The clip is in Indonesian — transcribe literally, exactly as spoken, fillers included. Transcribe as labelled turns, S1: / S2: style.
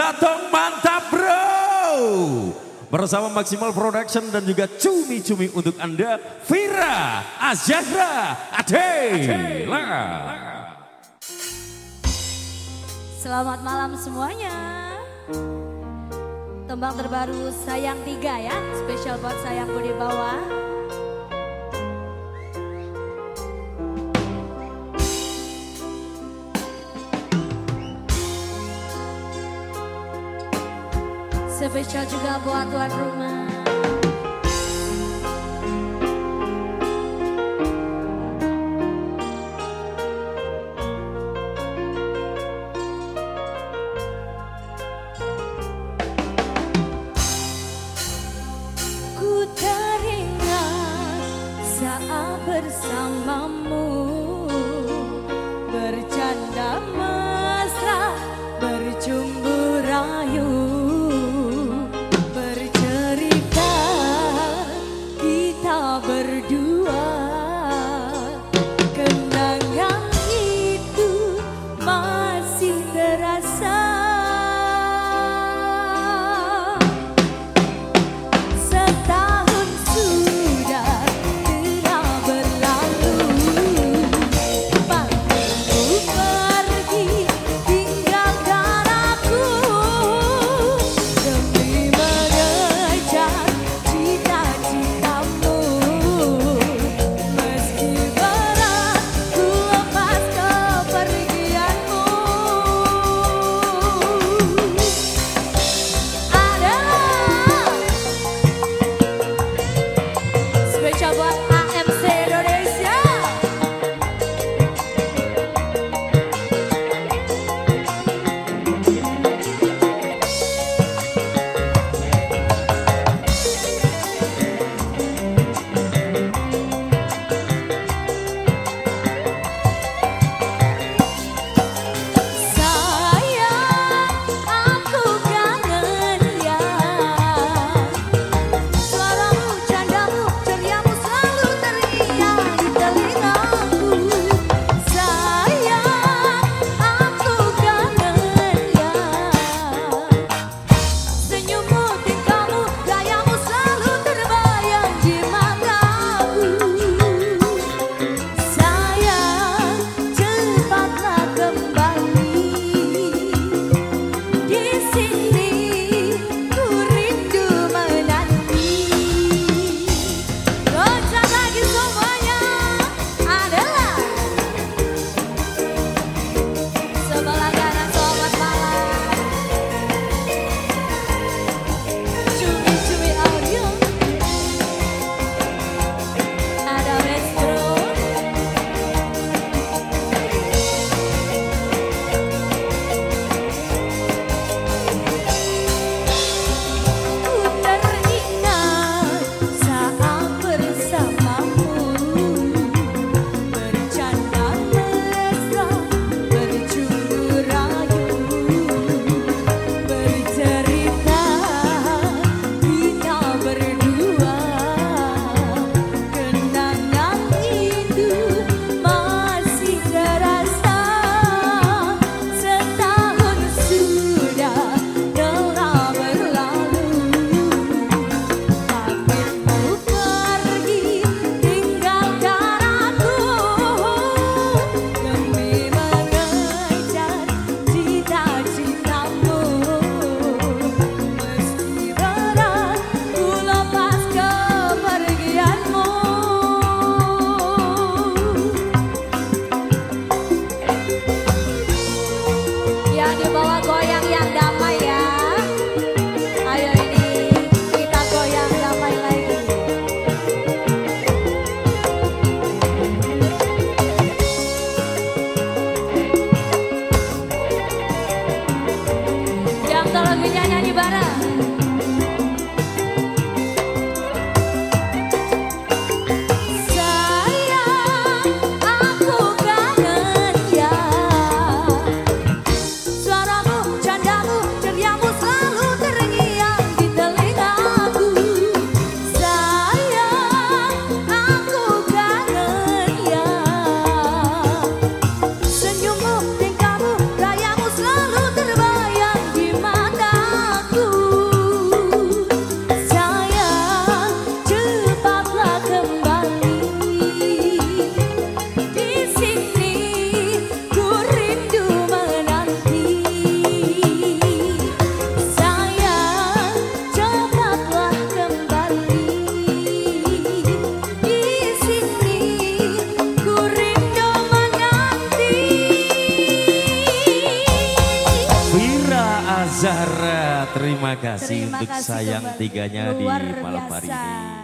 S1: datang mantap bro. Bersama Maximal Production dan juga cumi-cumi untuk Anda, Vira Azahra Adela.
S2: Selamat malam semuanya. Tembang terbaru Sayang Tiga ya, spesial buat sayangku di bawah. Spesial juga buat tuan rumah. Ku teringat saat bersamamu, bercanda mesra, bercumbu rayu. Berdua, kenangan itu masih terasa. Setahun sudah telah berlalu, panggilmu pergi tinggalkan aku demi mengejar cita-citamu. Tingkahmu, gayamu selalu terbayang di mata.
S1: Azahra, terima kasih
S2: Terima
S1: untuk
S2: kasih
S1: sayang
S2: kembali.
S1: tiganya di
S2: Luar
S1: malam hari
S2: biasa.
S1: ini.